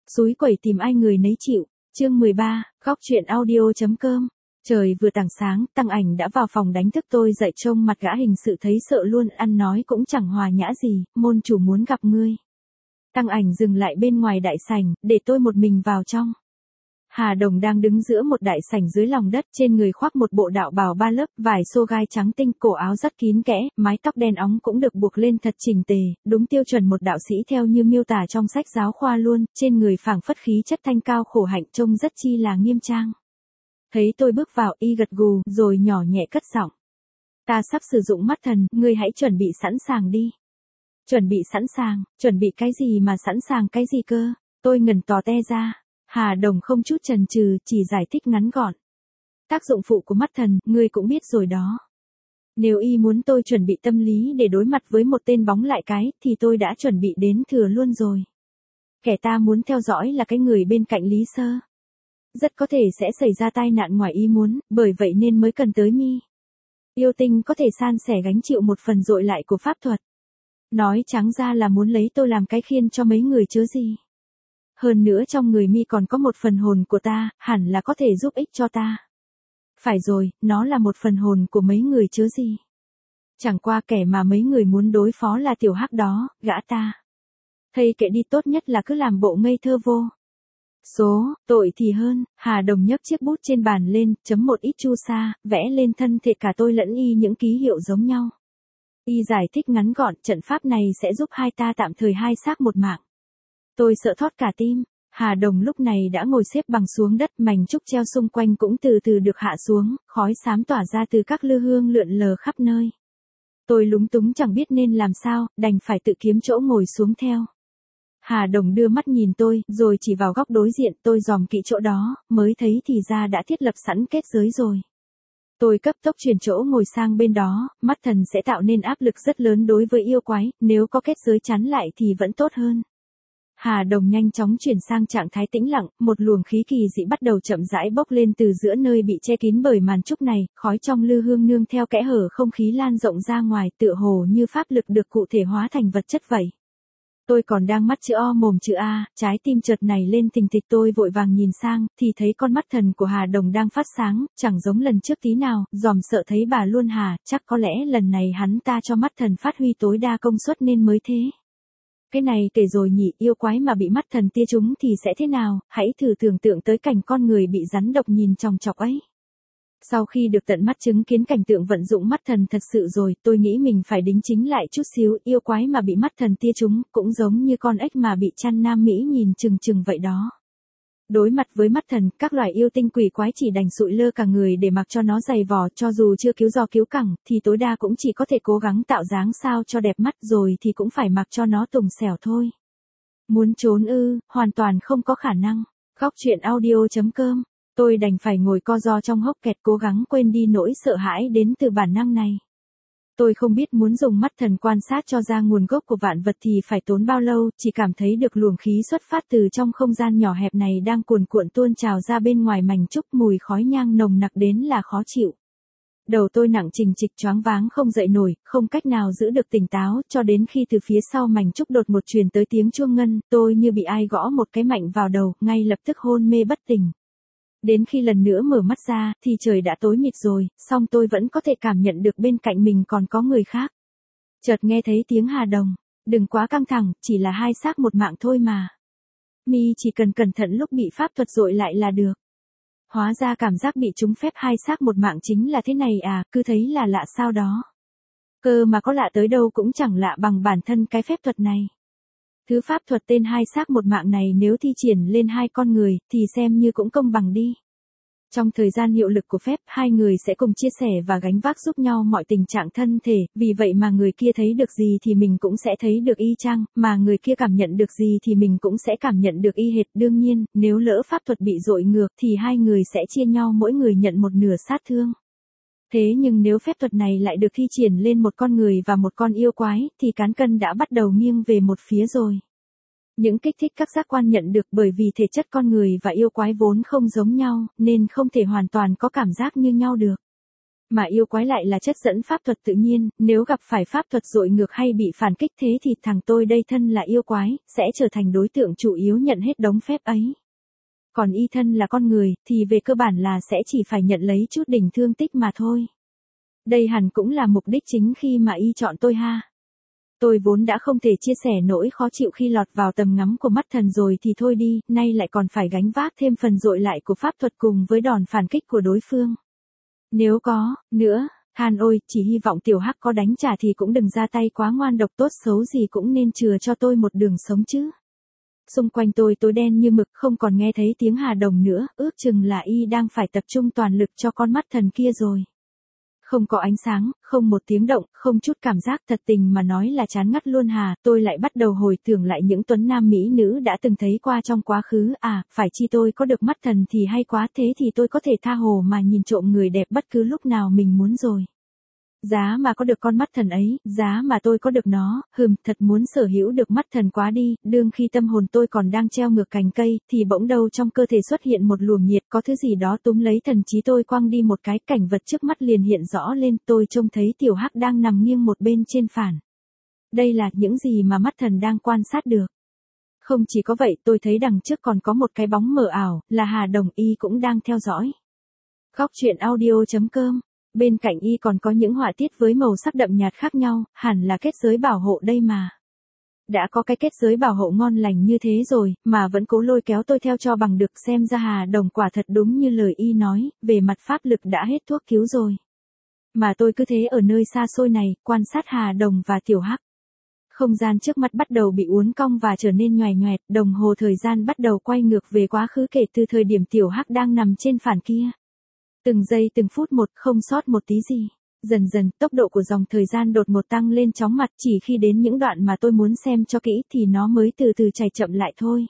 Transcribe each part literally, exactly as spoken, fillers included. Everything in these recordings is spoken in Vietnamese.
Xúi quẩy tìm ai người nấy chịu. Chương mười ba, góc truyện audio.com. Trời vừa tảng sáng, Tăng Ảnh đã vào phòng đánh thức tôi dậy, trông mặt gã hình sự thấy sợ luôn, ăn nói cũng chẳng hòa nhã gì, môn chủ muốn gặp ngươi. Tăng Ảnh dừng lại bên ngoài đại sảnh, để tôi một mình vào trong. Hà Đồng đang đứng giữa một đại sảnh dưới lòng đất, trên người khoác một bộ đạo bào ba lớp, vải xô gai trắng tinh, cổ áo rất kín kẽ, mái tóc đen óng cũng được buộc lên thật chỉnh tề, đúng tiêu chuẩn một đạo sĩ theo như miêu tả trong sách giáo khoa luôn, trên người phảng phất khí chất thanh cao khổ hạnh, trông rất chi là nghiêm trang. Thấy tôi bước vào, y gật gù, rồi nhỏ nhẹ cất giọng. Ta sắp sử dụng mắt thần, ngươi hãy chuẩn bị sẵn sàng đi. Chuẩn bị sẵn sàng, chuẩn bị cái gì mà sẵn sàng cái gì cơ? Tôi ngẩn tò te ra. Hà Đồng không chút chần chừ, chỉ giải thích ngắn gọn. Tác dụng phụ của mắt thần, ngươi cũng biết rồi đó. Nếu y muốn tôi chuẩn bị tâm lý để đối mặt với một tên bóng lại cái, thì tôi đã chuẩn bị đến thừa luôn rồi. Kẻ ta muốn theo dõi là cái người bên cạnh Lý Sơ. Rất có thể sẽ xảy ra tai nạn ngoài ý muốn, bởi vậy nên mới cần tới mi. Yêu tinh có thể san sẻ gánh chịu một phần dội lại của pháp thuật. Nói trắng ra là muốn lấy tôi làm cái khiên cho mấy người chớ gì. Hơn nữa trong người mi còn có một phần hồn của ta, hẳn là có thể giúp ích cho ta. Phải rồi, nó là một phần hồn của mấy người chớ gì. Chẳng qua kẻ mà mấy người muốn đối phó là tiểu hắc đó, gã ta. Thầy kệ đi, tốt nhất là cứ làm bộ ngây thơ vô. Số, tội thì hơn. Hà Đồng nhấc chiếc bút trên bàn lên, chấm một ít chu sa, vẽ lên thân thể cả tôi lẫn y những ký hiệu giống nhau. Y giải thích ngắn gọn, trận pháp này sẽ giúp hai ta tạm thời hai xác một mạng. Tôi sợ thót cả tim. Hà Đồng lúc này đã ngồi xếp bằng xuống đất, mảnh trúc treo xung quanh cũng từ từ được hạ xuống, khói xám tỏa ra từ các lư hương lượn lờ khắp nơi. Tôi lúng túng chẳng biết nên làm sao, đành phải tự kiếm chỗ ngồi xuống theo. Hà Đồng đưa mắt nhìn tôi, rồi chỉ vào góc đối diện, tôi dòm kỹ chỗ đó, mới thấy thì ra đã thiết lập sẵn kết giới rồi. Tôi cấp tốc chuyển chỗ ngồi sang bên đó, mắt thần sẽ tạo nên áp lực rất lớn đối với yêu quái, nếu có kết giới chắn lại thì vẫn tốt hơn. Hà Đồng nhanh chóng chuyển sang trạng thái tĩnh lặng, một luồng khí kỳ dị bắt đầu chậm rãi bốc lên từ giữa nơi bị che kín bởi màn trúc này, khói trong lư hương nương theo kẽ hở không khí lan rộng ra ngoài, tựa hồ như pháp lực được cụ thể hóa thành vật chất vậy. Tôi còn đang mắt chữ O mồm chữ A, trái tim chợt này lên thình thịch, tôi vội vàng nhìn sang, thì thấy con mắt thần của Hà Đồng đang phát sáng, chẳng giống lần trước tí nào, dòm sợ thấy bà luôn hà, chắc có lẽ lần này hắn ta cho mắt thần phát huy tối đa công suất nên mới thế. Cái này kể rồi nhỉ, yêu quái mà bị mắt thần tia trúng thì sẽ thế nào, hãy thử tưởng tượng tới cảnh con người bị rắn độc nhìn chòng chọc ấy. Sau khi được tận mắt chứng kiến cảnh tượng vận dụng mắt thần thật sự rồi, tôi nghĩ mình phải đính chính lại chút xíu, yêu quái mà bị mắt thần tia trúng, cũng giống như con ếch mà bị chăn nam Mỹ nhìn chừng chừng vậy đó. Đối mặt với mắt thần, các loài yêu tinh quỷ quái chỉ đành sụi lơ cả người để mặc cho nó giày vò, cho dù chưa cứu do cứu cẳng, thì tối đa cũng chỉ có thể cố gắng tạo dáng sao cho đẹp mắt, rồi thì cũng phải mặc cho nó tùng xẻo thôi. Muốn trốn ư, hoàn toàn không có khả năng. Góc truyện audio.com. Tôi đành phải ngồi co ro trong hốc kẹt, cố gắng quên đi nỗi sợ hãi đến từ bản năng này. Tôi không biết muốn dùng mắt thần quan sát cho ra nguồn gốc của vạn vật thì phải tốn bao lâu, chỉ cảm thấy được luồng khí xuất phát từ trong không gian nhỏ hẹp này đang cuồn cuộn tuôn trào ra bên ngoài mảnh trúc, mùi khói nhang nồng nặc đến là khó chịu. Đầu tôi nặng trịch trịch, choáng váng không dậy nổi, không cách nào giữ được tỉnh táo, cho đến khi từ phía sau mảnh trúc đột một truyền tới tiếng chuông ngân, tôi như bị ai gõ một cái mạnh vào đầu, ngay lập tức hôn mê bất tỉnh. Đến khi lần nữa mở mắt ra, thì trời đã tối mịt rồi, song tôi vẫn có thể cảm nhận được bên cạnh mình còn có người khác. Chợt nghe thấy tiếng Hà Đồng, đừng quá căng thẳng, chỉ là hai xác một mạng thôi mà. Mi chỉ cần cẩn thận lúc bị pháp thuật dội lại là được. Hóa ra cảm giác bị trúng phép hai xác một mạng chính là thế này à, cứ thấy là lạ sao đó. Cơ mà có lạ tới đâu cũng chẳng lạ bằng bản thân cái phép thuật này. Thứ pháp thuật tên hai xác một mạng này nếu thi triển lên hai con người, thì xem như cũng công bằng đi. Trong thời gian hiệu lực của phép, hai người sẽ cùng chia sẻ và gánh vác giúp nhau mọi tình trạng thân thể, vì vậy mà người kia thấy được gì thì mình cũng sẽ thấy được y chang, mà người kia cảm nhận được gì thì mình cũng sẽ cảm nhận được y hệt. Đương nhiên, nếu lỡ pháp thuật bị dội ngược thì hai người sẽ chia nhau mỗi người nhận một nửa sát thương. Thế nhưng nếu phép thuật này lại được thi triển lên một con người và một con yêu quái, thì cán cân đã bắt đầu nghiêng về một phía rồi. Những kích thích các giác quan nhận được bởi vì thể chất con người và yêu quái vốn không giống nhau, nên không thể hoàn toàn có cảm giác như nhau được. Mà yêu quái lại là chất dẫn pháp thuật tự nhiên, nếu gặp phải pháp thuật dội ngược hay bị phản kích thế thì thằng tôi đây thân là yêu quái, sẽ trở thành đối tượng chủ yếu nhận hết đống phép ấy. Còn y thân là con người, thì về cơ bản là sẽ chỉ phải nhận lấy chút đỉnh thương tích mà thôi. Đây hẳn cũng là mục đích chính khi mà y chọn tôi ha. Tôi vốn đã không thể chia sẻ nỗi khó chịu khi lọt vào tầm ngắm của mắt thần rồi thì thôi đi, nay lại còn phải gánh vác thêm phần dội lại của pháp thuật cùng với đòn phản kích của đối phương. Nếu có, nữa, than ôi, chỉ hy vọng tiểu hắc có đánh trả thì cũng đừng ra tay quá ngoan độc, tốt xấu gì cũng nên chừa cho tôi một đường sống chứ. Xung quanh tôi tối đen như mực, không còn nghe thấy tiếng Hà Đồng nữa, ước chừng là y đang phải tập trung toàn lực cho con mắt thần kia rồi. Không có ánh sáng, không một tiếng động, không chút cảm giác, thật tình mà nói là chán ngắt luôn hà, tôi lại bắt đầu hồi tưởng lại những tuấn nam mỹ nữ đã từng thấy qua trong quá khứ, à, phải chi tôi có được mắt thần thì hay quá, thế thì tôi có thể tha hồ mà nhìn trộm người đẹp bất cứ lúc nào mình muốn rồi. Giá mà có được con mắt thần ấy, giá mà tôi có được nó, hừm, thật muốn sở hữu được mắt thần quá đi, đương khi tâm hồn tôi còn đang treo ngược cành cây, thì bỗng đâu trong cơ thể xuất hiện một luồng nhiệt, có thứ gì đó túm lấy thần trí tôi quăng đi một cái, cảnh vật trước mắt liền hiện rõ lên, tôi trông thấy tiểu hắc đang nằm nghiêng một bên trên phản. Đây là những gì mà mắt thần đang quan sát được. Không chỉ có vậy, tôi thấy đằng trước còn có một cái bóng mờ ảo, là Hà Đồng, y cũng đang theo dõi. Góc truyện audio chấm com. Bên cạnh y còn có những họa tiết với màu sắc đậm nhạt khác nhau, hẳn là kết giới bảo hộ đây mà. Đã có cái kết giới bảo hộ ngon lành như thế rồi, mà vẫn cố lôi kéo tôi theo cho bằng được, xem ra Hà Đồng quả thật đúng như lời y nói, về mặt pháp lực đã hết thuốc cứu rồi. Mà tôi cứ thế ở nơi xa xôi này, quan sát Hà Đồng và tiểu hắc. Không gian trước mắt bắt đầu bị uốn cong và trở nên nhoài nhoẹt, đồng hồ thời gian bắt đầu quay ngược về quá khứ kể từ thời điểm tiểu hắc đang nằm trên phản kia. Từng giây từng phút một, không sót một tí gì. Dần dần, tốc độ của dòng thời gian đột ngột tăng lên chóng mặt, chỉ khi đến những đoạn mà tôi muốn xem cho kỹ thì nó mới từ từ chảy chậm lại thôi.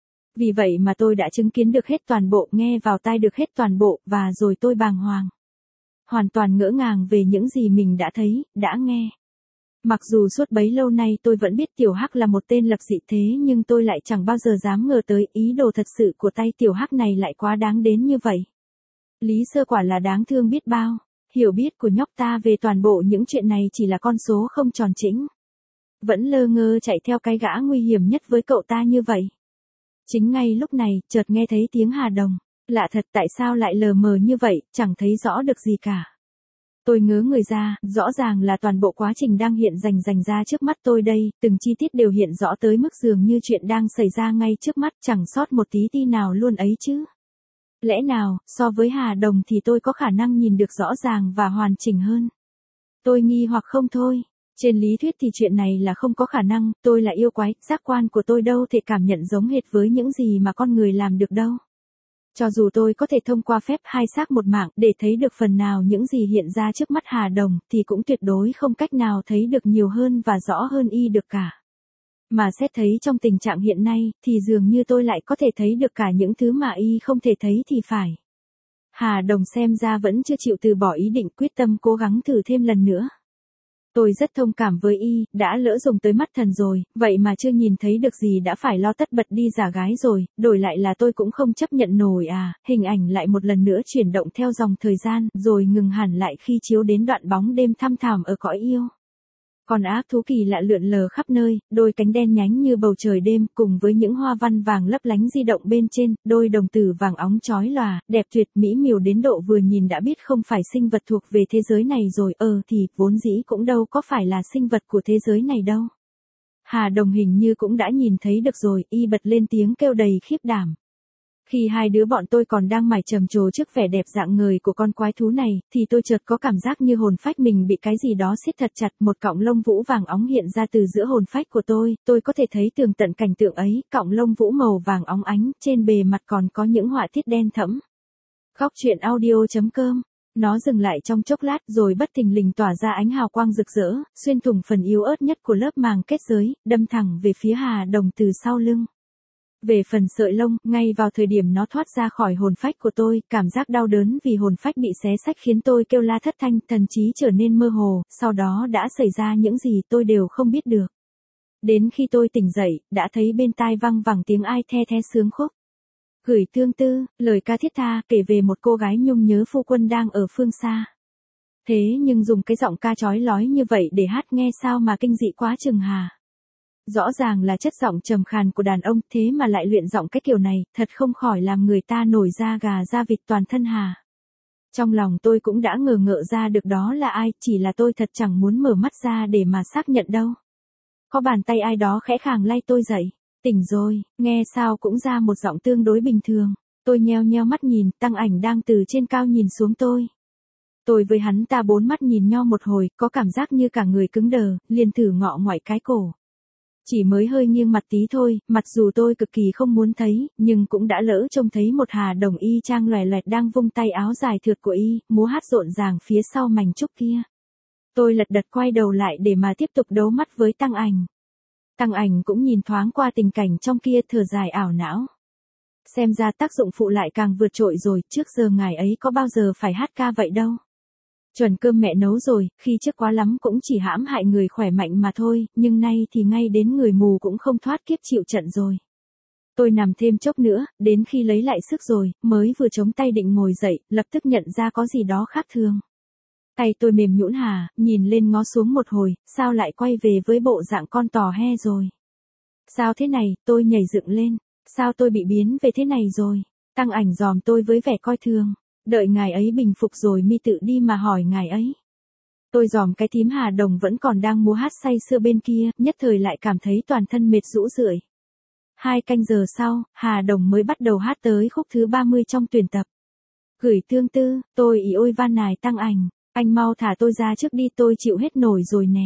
Vì vậy mà tôi đã chứng kiến được hết toàn bộ, nghe vào tai được hết toàn bộ, và rồi tôi bàng hoàng. Hoàn toàn ngỡ ngàng về những gì mình đã thấy, đã nghe. Mặc dù suốt bấy lâu nay tôi vẫn biết tiểu hắc là một tên lập dị thế, nhưng tôi lại chẳng bao giờ dám ngờ tới ý đồ thật sự của tay tiểu hắc này lại quá đáng đến như vậy. Lý Sơ quả là đáng thương biết bao, hiểu biết của nhóc ta về toàn bộ những chuyện này chỉ là con số không tròn chỉnh. Vẫn lơ ngơ chạy theo cái gã nguy hiểm nhất với cậu ta như vậy. Chính ngay lúc này, chợt nghe thấy tiếng Hà Đồng, lạ thật, tại sao lại lờ mờ như vậy, chẳng thấy rõ được gì cả. Tôi ngớ người ra, rõ ràng là toàn bộ quá trình đang hiện rành rành ra trước mắt tôi đây, từng chi tiết đều hiện rõ tới mức dường như chuyện đang xảy ra ngay trước mắt, chẳng sót một tí ti nào luôn ấy chứ. Lẽ nào, so với Hà Đồng thì tôi có khả năng nhìn được rõ ràng và hoàn chỉnh hơn? Tôi nghi hoặc không thôi. Trên lý thuyết thì chuyện này là không có khả năng, tôi là yêu quái, giác quan của tôi đâu thể cảm nhận giống hệt với những gì mà con người làm được đâu. Cho dù tôi có thể thông qua phép hai xác một mạng để thấy được phần nào những gì hiện ra trước mắt Hà Đồng, thì cũng tuyệt đối không cách nào thấy được nhiều hơn và rõ hơn y được cả. Mà xét thấy trong tình trạng hiện nay, thì dường như tôi lại có thể thấy được cả những thứ mà y không thể thấy thì phải. Hà Đồng xem ra vẫn chưa chịu từ bỏ ý định, quyết tâm cố gắng thử thêm lần nữa. Tôi rất thông cảm với y, đã lỡ dùng tới mắt thần rồi, vậy mà chưa nhìn thấy được gì đã phải lo tất bật đi giả gái rồi, đổi lại là tôi cũng không chấp nhận nổi à, hình ảnh lại một lần nữa chuyển động theo dòng thời gian, rồi ngừng hẳn lại khi chiếu đến đoạn bóng đêm thăm thẳm ở cõi yêu. Con ác thú kỳ lạ lượn lờ khắp nơi, đôi cánh đen nhánh như bầu trời đêm, cùng với những hoa văn vàng lấp lánh di động bên trên, đôi đồng tử vàng óng chói lòa, đẹp tuyệt mỹ miều đến độ vừa nhìn đã biết không phải sinh vật thuộc về thế giới này rồi, ờ thì, vốn dĩ cũng đâu có phải là sinh vật của thế giới này đâu. Hà Đồng hình như cũng đã nhìn thấy được rồi, y bật lên tiếng kêu đầy khiếp đảm. Khi hai đứa bọn tôi còn đang mải trầm trồ trước vẻ đẹp dạng người của con quái thú này, thì tôi chợt có cảm giác như hồn phách mình bị cái gì đó siết thật chặt, một cọng lông vũ vàng óng hiện ra từ giữa hồn phách của tôi, tôi có thể thấy tường tận cảnh tượng ấy, cọng lông vũ màu vàng óng ánh, trên bề mặt còn có những họa tiết đen thẫm. Góc truyện audio chấm com. Nó dừng lại trong chốc lát rồi bất thình lình tỏa ra ánh hào quang rực rỡ, xuyên thủng phần yếu ớt nhất của lớp màng kết giới, đâm thẳng về phía Hà Đồng từ sau lưng. Về phần sợi lông, ngay vào thời điểm nó thoát ra khỏi hồn phách của tôi, cảm giác đau đớn vì hồn phách bị xé xách khiến tôi kêu la thất thanh, thần trí trở nên mơ hồ, sau đó đã xảy ra những gì tôi đều không biết được. Đến khi tôi tỉnh dậy, đã thấy bên tai văng vẳng tiếng ai the the sướng khúc. Gửi tương tư, lời ca thiết tha kể về một cô gái nhung nhớ phu quân đang ở phương xa. Thế nhưng dùng cái giọng ca chói lói như vậy để hát nghe sao mà kinh dị quá chừng hà. Rõ ràng là chất giọng trầm khàn của đàn ông, thế mà lại luyện giọng cái kiểu này, thật không khỏi làm người ta nổi da gà da vịt toàn thân hà. Trong lòng tôi cũng đã ngờ ngợ ra được đó là ai, chỉ là tôi thật chẳng muốn mở mắt ra để mà xác nhận đâu. Có bàn tay ai đó khẽ khàng lay tôi dậy. Tỉnh rồi, nghe sao cũng ra một giọng tương đối bình thường. Tôi nheo nheo mắt nhìn, Tăng Ảnh đang từ trên cao nhìn xuống tôi. Tôi với hắn ta bốn mắt nhìn nhau một hồi, có cảm giác như cả người cứng đờ, liền thử ngọ ngoại cái cổ. Chỉ mới hơi nghiêng mặt tí thôi, mặc dù tôi cực kỳ không muốn thấy, nhưng cũng đã lỡ trông thấy một Hà Đồng y chang loè loẹt đang vung tay áo dài thượt của y, múa hát rộn ràng phía sau mảnh trúc kia. Tôi lật đật quay đầu lại để mà tiếp tục đấu mắt với Tăng Ảnh. Tăng Ảnh cũng nhìn thoáng qua tình cảnh trong kia, thở dài ảo não. Xem ra tác dụng phụ lại càng vượt trội rồi, trước giờ ngài ấy có bao giờ phải hát ca vậy đâu. Chuẩn cơm mẹ nấu rồi, khi trước quá lắm cũng chỉ hãm hại người khỏe mạnh mà thôi, nhưng nay thì ngay đến người mù cũng không thoát kiếp chịu trận rồi. Tôi nằm thêm chốc nữa, đến khi lấy lại sức rồi, mới vừa chống tay định ngồi dậy, lập tức nhận ra có gì đó khác thường. Tay tôi mềm nhũn hà, nhìn lên ngó xuống một hồi, sao lại quay về với bộ dạng con tò he rồi. Sao thế này, tôi nhảy dựng lên, sao tôi bị biến về thế này rồi. Tăng Ảnh dòm tôi với vẻ coi thường. Đợi ngài ấy bình phục rồi mi tự đi mà hỏi ngài ấy. Tôi dòm cái thím Hà Đồng vẫn còn đang múa hát say sưa bên kia, nhất thời lại cảm thấy toàn thân mệt rũ rượi. Hai canh giờ sau, Hà Đồng mới bắt đầu hát tới khúc thứ ba mươi trong tuyển tập. Gửi tương tư, tôi ý ôi van nài Tăng Ảnh, anh mau thả tôi ra trước đi, tôi chịu hết nổi rồi nè.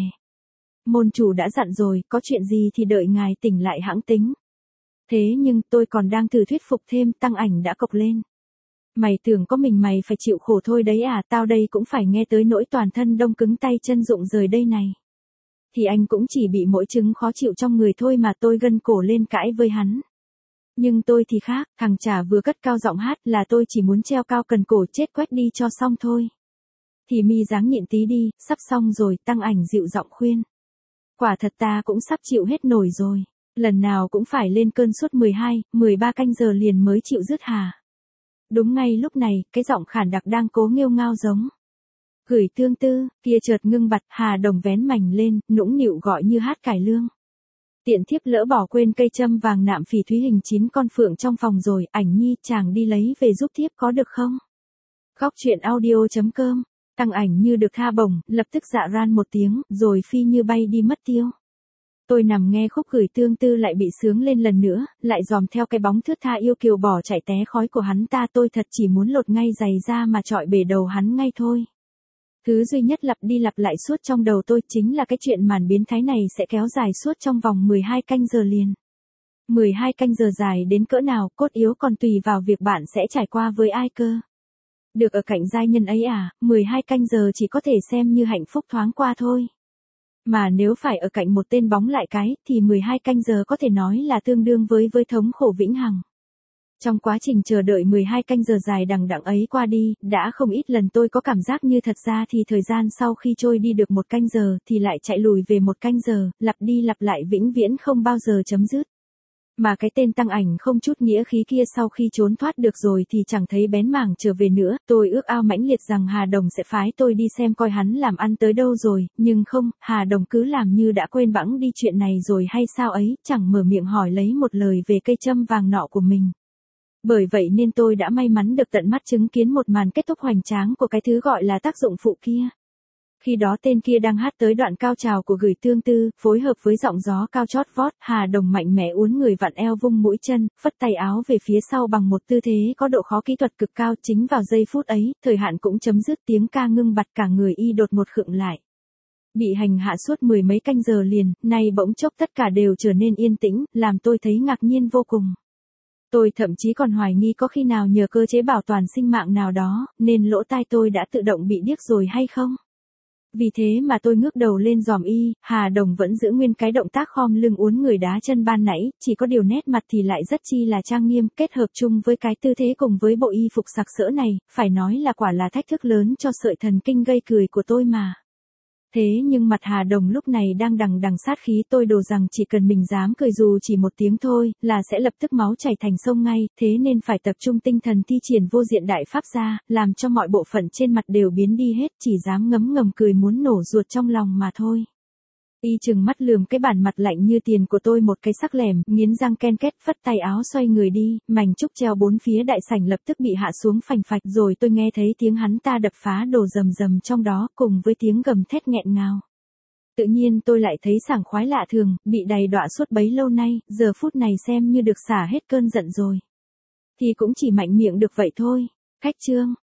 Môn chủ đã dặn rồi, có chuyện gì thì đợi ngài tỉnh lại hãng tính. Thế nhưng tôi còn đang thử thuyết phục thêm, Tăng Ảnh đã cộc lên. Mày tưởng có mình mày phải chịu khổ thôi đấy à, tao đây cũng phải nghe tới nỗi toàn thân đông cứng tay chân rụng rời đây này. Thì anh cũng chỉ bị mỗi chứng khó chịu trong người thôi mà, tôi gân cổ lên cãi với hắn. Nhưng tôi thì khác, thằng chả vừa cất cao giọng hát là tôi chỉ muốn treo cao cần cổ chết quét đi cho xong thôi. Thì mi dáng nhịn tí đi, sắp xong rồi, Tăng Ảnh dịu giọng khuyên. Quả thật ta cũng sắp chịu hết nổi rồi, lần nào cũng phải lên cơn suốt mười hai, mười ba canh giờ liền mới chịu dứt hà. Đúng ngay lúc này, cái giọng khản đặc đang cố nghêu ngao giống. Gửi tương tư, kia chợt ngưng bặt, Hà Đồng vén mảnh lên, nũng nịu gọi như hát cải lương. Tiện thiếp lỡ bỏ quên cây châm vàng nạm phỉ thúy hình chín con phượng trong phòng rồi, Ảnh nhi chàng đi lấy về giúp thiếp có được không? Góc truyện audio chấm com, Tăng Ảnh như được tha bổng, lập tức dạ ran một tiếng, rồi phi như bay đi mất tiêu. Tôi nằm nghe khúc gửi tương tư lại bị sướng lên lần nữa, lại dòm theo cái bóng thướt tha yêu kiều bỏ chạy té khói của hắn ta, tôi thật chỉ muốn lột ngay giày ra mà trọi bể đầu hắn ngay thôi. Thứ duy nhất lặp đi lặp lại suốt trong đầu tôi chính là cái chuyện màn biến thái này sẽ kéo dài suốt trong vòng mười hai canh giờ liền. mười hai canh giờ dài đến cỡ nào, cốt yếu còn tùy vào việc bạn sẽ trải qua với ai cơ. Được ở cạnh giai nhân ấy à, mười hai canh giờ chỉ có thể xem như hạnh phúc thoáng qua thôi. Mà nếu phải ở cạnh một tên bóng lại cái, thì mười hai canh giờ có thể nói là tương đương với với thống khổ vĩnh hằng. Trong quá trình chờ đợi mười hai canh giờ dài đằng đẵng ấy qua đi, đã không ít lần tôi có cảm giác như thật ra thì thời gian sau khi trôi đi được một canh giờ thì lại chạy lùi về một canh giờ, lặp đi lặp lại vĩnh viễn không bao giờ chấm dứt. Mà cái tên Tăng Ảnh không chút nghĩa khí kia sau khi trốn thoát được rồi thì chẳng thấy bén mảng trở về nữa, tôi ước ao mãnh liệt rằng Hà Đồng sẽ phái tôi đi xem coi hắn làm ăn tới đâu rồi, nhưng không, Hà Đồng cứ làm như đã quên bẵng đi chuyện này rồi hay sao ấy, chẳng mở miệng hỏi lấy một lời về cây châm vàng nọ của mình. Bởi vậy nên tôi đã may mắn được tận mắt chứng kiến một màn kết thúc hoành tráng của cái thứ gọi là tác dụng phụ kia. Khi đó tên kia đang hát tới đoạn cao trào của gửi tương tư, phối hợp với giọng gió cao chót vót, Hà Đồng mạnh mẽ uốn người vặn eo vung mũi chân, phất tay áo về phía sau bằng một tư thế có độ khó kỹ thuật cực cao. Chính vào giây phút ấy, thời hạn cũng chấm dứt, tiếng ca ngưng bặt, cả người y đột một khựng lại. Bị hành hạ suốt mười mấy canh giờ liền, nay bỗng chốc tất cả đều trở nên yên tĩnh, làm tôi thấy ngạc nhiên vô cùng. Tôi thậm chí còn hoài nghi có khi nào nhờ cơ chế bảo toàn sinh mạng nào đó, nên lỗ tai tôi đã tự động bị điếc rồi hay không? Vì thế mà tôi ngước đầu lên dòm y, Hà Đồng vẫn giữ nguyên cái động tác khom lưng uốn người đá chân ban nãy, chỉ có điều nét mặt thì lại rất chi là trang nghiêm, kết hợp chung với cái tư thế cùng với bộ y phục sặc sỡ này, phải nói là quả là thách thức lớn cho sợi thần kinh gây cười của tôi mà. Thế nhưng mặt Hà Đồng lúc này đang đằng đằng sát khí, tôi đồ rằng chỉ cần mình dám cười dù chỉ một tiếng thôi, là sẽ lập tức máu chảy thành sông ngay, thế nên phải tập trung tinh thần thi triển vô diện đại pháp ra, làm cho mọi bộ phận trên mặt đều biến đi hết, chỉ dám ngấm ngầm cười muốn nổ ruột trong lòng mà thôi. Y chừng mắt lườm cái bản mặt lạnh như tiền của tôi một cái sắc lẻm, nghiến răng ken két, phất tay áo xoay người đi, mảnh trúc treo bốn phía đại sảnh lập tức bị hạ xuống phành phạch, rồi tôi nghe thấy tiếng hắn ta đập phá đồ rầm rầm trong đó, cùng với tiếng gầm thét nghẹn ngào. Tự nhiên tôi lại thấy sảng khoái lạ thường, bị đầy đọa suốt bấy lâu nay, giờ phút này xem như được xả hết cơn giận rồi. Thì cũng chỉ mạnh miệng được vậy thôi. Khách chương.